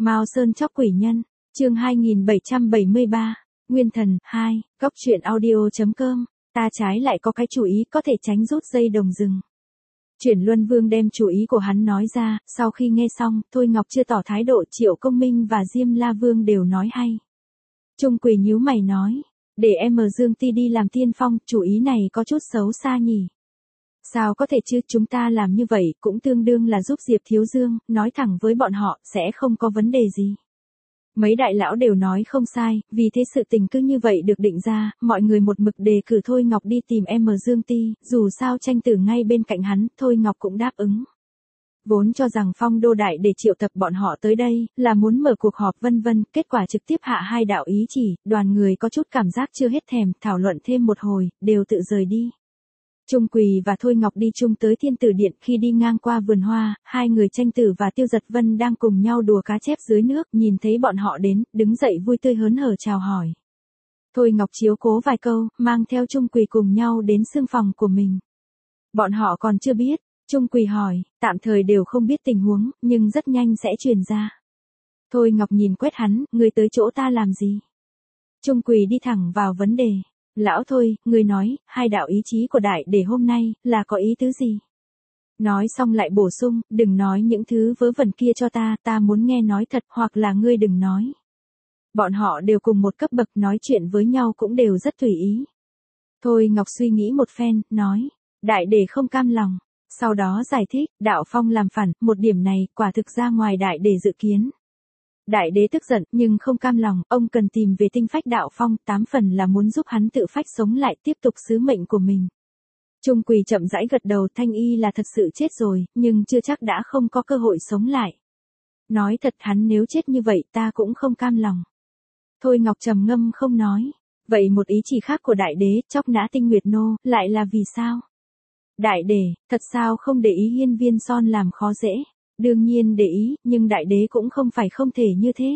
Mao Sơn chóc quỷ nhân, chương 2773, Nguyên Thần 2, Góc truyện audio.com, ta trái lại có cái chủ ý có thể tránh rút dây đồng rừng. Chuyển Luân Vương đem chủ ý của hắn nói ra, sau khi nghe xong, Thôi Ngọc chưa tỏ thái độ, Triệu Công Minh và Diêm La Vương đều nói hay. Trung Quỳ nhíu mày nói, để em Dương Ti đi làm tiên phong, chủ ý này có chút xấu xa nhỉ. Sao có thể chứ, chúng ta làm như vậy cũng tương đương là giúp Diệp Thiếu Dương, nói thẳng với bọn họ, sẽ không có vấn đề gì. Mấy đại lão đều nói không sai, vì thế sự tình cứ như vậy được định ra, mọi người một mực đề cử Thôi Ngọc đi tìm em Dương Ti, dù sao tranh tử ngay bên cạnh hắn, Thôi Ngọc cũng đáp ứng. Vốn cho rằng Phong Đô Đại để triệu tập bọn họ tới đây, là muốn mở cuộc họp vân vân, kết quả trực tiếp hạ hai đạo ý chỉ, đoàn người có chút cảm giác chưa hết thèm, thảo luận thêm một hồi, đều tự rời đi. Trung Quỳ và Thôi Ngọc đi chung tới Thiên Tử Điện, khi đi ngang qua vườn hoa, hai người Tranh Tử và Tiêu Giật Vân đang cùng nhau đùa cá chép dưới nước, nhìn thấy bọn họ đến, đứng dậy vui tươi hớn hở chào hỏi. Thôi Ngọc chiếu cố vài câu, mang theo Trung Quỳ cùng nhau đến xương phòng của mình. Bọn họ còn chưa biết, Trung Quỳ hỏi, tạm thời đều không biết tình huống, nhưng rất nhanh sẽ truyền ra. Thôi Ngọc nhìn quét hắn, người tới chỗ ta làm gì? Trung Quỳ đi thẳng vào vấn đề. Lão Thôi, người nói, hai đạo ý chí của đại để hôm nay, là có ý tứ gì? Nói xong lại bổ sung, đừng nói những thứ vớ vẩn kia cho ta muốn nghe nói thật, hoặc là ngươi đừng nói. Bọn họ đều cùng một cấp bậc, nói chuyện với nhau cũng đều rất tùy ý. Thôi Ngọc suy nghĩ một phen, nói, đại để không cam lòng. Sau đó giải thích, đạo Phong làm phản, một điểm này, quả thực ra ngoài đại để dự kiến. Đại đế tức giận, nhưng không cam lòng, ông cần tìm về tinh phách đạo Phong, 8 phần là muốn giúp hắn tự phách sống lại, tiếp tục sứ mệnh của mình. Trung Quỳ chậm rãi gật đầu, Thanh Y là thật sự chết rồi, nhưng chưa chắc đã không có cơ hội sống lại. Nói thật, hắn nếu chết như vậy ta cũng không cam lòng. Thôi Ngọc trầm ngâm không nói. Vậy một ý chỉ khác của đại đế, chóc nã Tinh Nguyệt Nô, lại là vì sao? Đại đế, thật sao không để ý Hiên Viên Son làm khó dễ? Đương nhiên để ý, nhưng đại đế cũng không phải không thể như thế.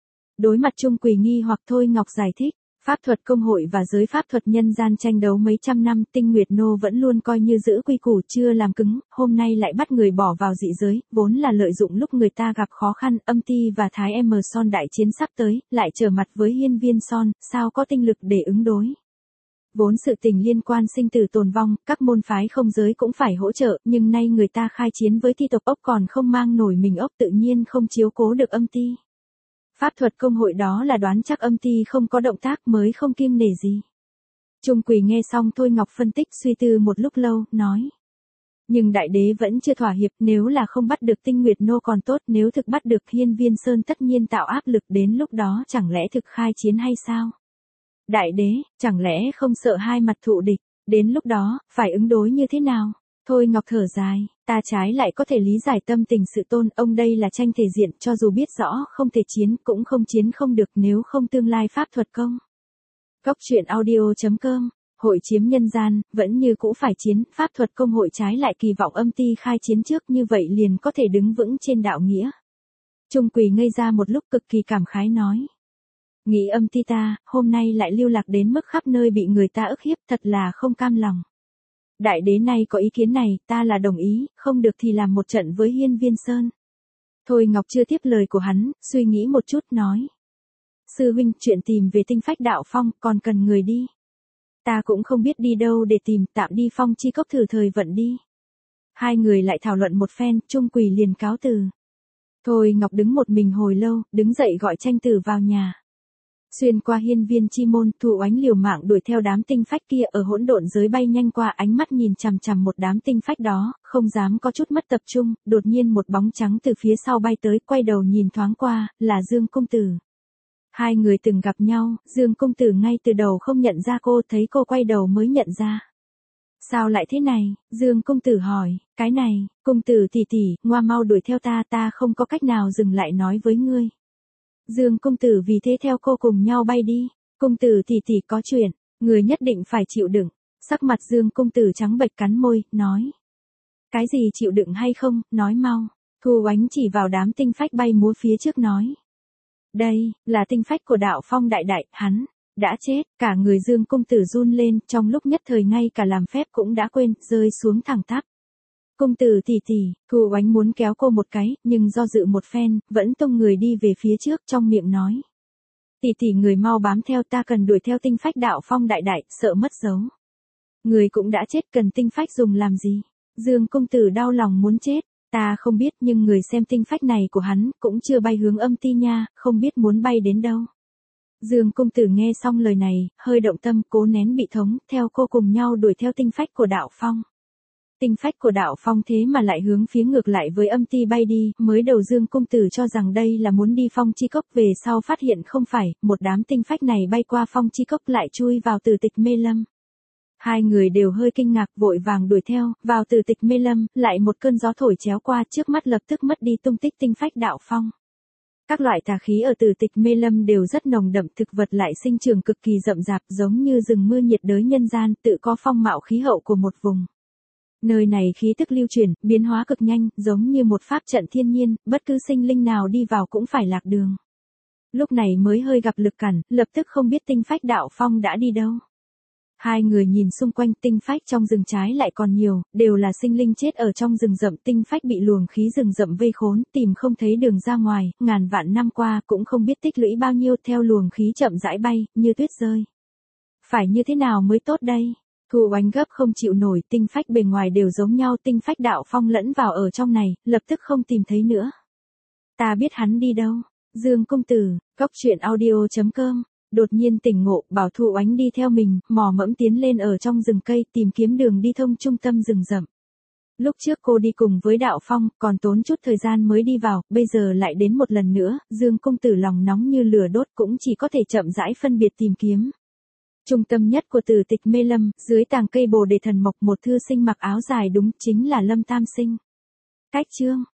Đối mặt Trung Quỳ nghi hoặc, Thôi Ngọc giải thích, pháp thuật công hội và giới pháp thuật nhân gian tranh đấu mấy trăm năm, Tinh Nguyệt Nô vẫn luôn coi như giữ quy củ, chưa làm cứng, hôm nay lại bắt người bỏ vào dị giới, vốn là lợi dụng lúc người ta gặp khó khăn, Âm Ti và Thái Son đại chiến sắp tới, lại trở mặt với Hiên Viên Son, sao có tinh lực để ứng đối. Vốn sự tình liên quan sinh tử tồn vong, các môn phái không giới cũng phải hỗ trợ, nhưng nay người ta khai chiến với Thi tộc ốc còn không mang nổi mình ốc, tự nhiên không chiếu cố được Âm Ti. Pháp thuật công hội đó là đoán chắc Âm Ti không có động tác mới không kiêng nể gì. Trung Quỳ nghe xong Thôi Ngọc phân tích suy tư một lúc lâu, nói. Nhưng đại đế vẫn chưa thỏa hiệp, nếu là không bắt được Tinh Nguyệt Nô còn tốt, nếu thực bắt được Hiên Viên Sơn tất nhiên tạo áp lực, đến lúc đó chẳng lẽ thực khai chiến hay sao? Đại đế, chẳng lẽ không sợ hai mặt thụ địch, đến lúc đó, phải ứng đối như thế nào? Thôi Ngọc thở dài, ta trái lại có thể lý giải tâm tình sự tôn, ông đây là tranh thể diện, cho dù biết rõ không thể chiến, cũng không chiến không được, nếu không tương lai pháp thuật công. Góc truyện audio.com, hội chiếm nhân gian, vẫn như cũ phải chiến, pháp thuật công hội trái lại kỳ vọng Âm Ti khai chiến trước, như vậy liền có thể đứng vững trên đạo nghĩa. Trung Quỳ ngây ra một lúc, cực kỳ cảm khái nói. Nghĩ Âm Ti ta, hôm nay lại lưu lạc đến mức khắp nơi bị người ta ức hiếp, thật là không cam lòng. Đại đế này có ý kiến này, ta là đồng ý, không được thì làm một trận với Hiên Viên Sơn. Thôi Ngọc chưa tiếp lời của hắn, suy nghĩ một chút, nói. Sư huynh, chuyện tìm về tinh phách đạo Phong, còn cần người đi. Ta cũng không biết đi đâu để tìm, tạm đi Phong Chi Cốc thử thời vận đi. Hai người lại thảo luận một phen, Trung Quỳ liền cáo từ. Thôi Ngọc đứng một mình hồi lâu, đứng dậy gọi Tranh Tử vào nhà. Xuyên qua hiên viên chi môn, Thụ Oánh liều mạng đuổi theo đám tinh phách kia, ở hỗn độn giới bay nhanh qua, ánh mắt nhìn chằm chằm một đám tinh phách đó, không dám có chút mất tập trung, đột nhiên một bóng trắng từ phía sau bay tới, quay đầu nhìn thoáng qua, là Dương Công Tử. Hai người từng gặp nhau, Dương Công Tử ngay từ đầu không nhận ra cô, thấy cô quay đầu mới nhận ra. Sao lại thế này? Dương Công Tử hỏi, cái này, Công Tử tỷ tỷ, ngoa mau đuổi theo ta không có cách nào dừng lại nói với ngươi. Dương Công Tử vì thế theo cô cùng nhau bay đi. Công Tử tỷ tỷ có chuyện, người nhất định phải chịu đựng. Sắc mặt Dương Công Tử trắng bệch cắn môi, nói. Cái gì chịu đựng hay không, nói mau. Thu Oánh chỉ vào đám tinh phách bay múa phía trước nói. Đây, là tinh phách của đạo Phong đại đại, hắn đã chết. Cả người Dương Công Tử run lên, trong lúc nhất thời ngay cả làm phép cũng đã quên, rơi xuống thẳng tắp. Công tử tỷ tỷ, Thu Oánh muốn kéo cô một cái, nhưng do dự một phen, vẫn tung người đi về phía trước trong miệng nói. Tỷ tỷ người mau bám theo, ta cần đuổi theo tinh phách đạo phong đại đại, sợ mất dấu. Người cũng đã chết, cần tinh phách dùng làm gì? Dương công tử đau lòng muốn chết, ta không biết, nhưng người xem tinh phách này của hắn cũng chưa bay hướng âm ti nha, không biết muốn bay đến đâu. Dương công tử nghe xong lời này, hơi động tâm, cố nén bị thống, theo cô cùng nhau đuổi theo tinh phách của đạo phong. Tinh phách của đạo phong thế mà lại hướng phía ngược lại với âm ti bay đi, mới đầu Dương công tử cho rằng đây là muốn đi phong chi cốc, về sau phát hiện không phải, một đám tinh phách này bay qua phong chi cốc lại chui vào Tử Tịch Mê Lâm. Hai người đều hơi kinh ngạc, vội vàng đuổi theo, vào Tử Tịch Mê Lâm, lại một cơn gió thổi chéo qua, trước mắt lập tức mất đi tung tích tinh phách đạo phong. Các loại tà khí ở Tử Tịch Mê Lâm đều rất nồng đậm, thực vật lại sinh trưởng cực kỳ rậm rạp, giống như rừng mưa nhiệt đới nhân gian, tự có phong mạo khí hậu của một vùng. Nơi này khí tức lưu chuyển, biến hóa cực nhanh, giống như một pháp trận thiên nhiên, bất cứ sinh linh nào đi vào cũng phải lạc đường. Lúc này mới hơi gặp lực cản, lập tức không biết tinh phách đạo phong đã đi đâu. Hai người nhìn xung quanh, tinh phách trong rừng trái lại còn nhiều, đều là sinh linh chết ở trong rừng rậm, tinh phách bị luồng khí rừng rậm vây khốn, tìm không thấy đường ra ngoài, ngàn vạn năm qua cũng không biết tích lũy bao nhiêu, theo luồng khí chậm rãi bay, như tuyết rơi. Phải như thế nào mới tốt đây? Thu Oánh gấp không chịu nổi, tinh phách bề ngoài đều giống nhau, tinh phách đạo phong lẫn vào ở trong này, lập tức không tìm thấy nữa. Ta biết hắn đi đâu. Dương công tử, goctruyện.audio.com. Đột nhiên tỉnh ngộ, bảo Thu Oánh đi theo mình, mò mẫm tiến lên ở trong rừng cây, tìm kiếm đường đi thông trung tâm rừng rậm. Lúc trước cô đi cùng với đạo phong, còn tốn chút thời gian mới đi vào, bây giờ lại đến một lần nữa, Dương công tử lòng nóng như lửa đốt, cũng chỉ có thể chậm rãi phân biệt tìm kiếm. Trung tâm nhất của Tử Tịch Mê Lâm, dưới tàng cây Bồ Đề Thần Mộc, một thư sinh mặc áo dài, đúng chính là Lâm Tam Sinh. Cách chương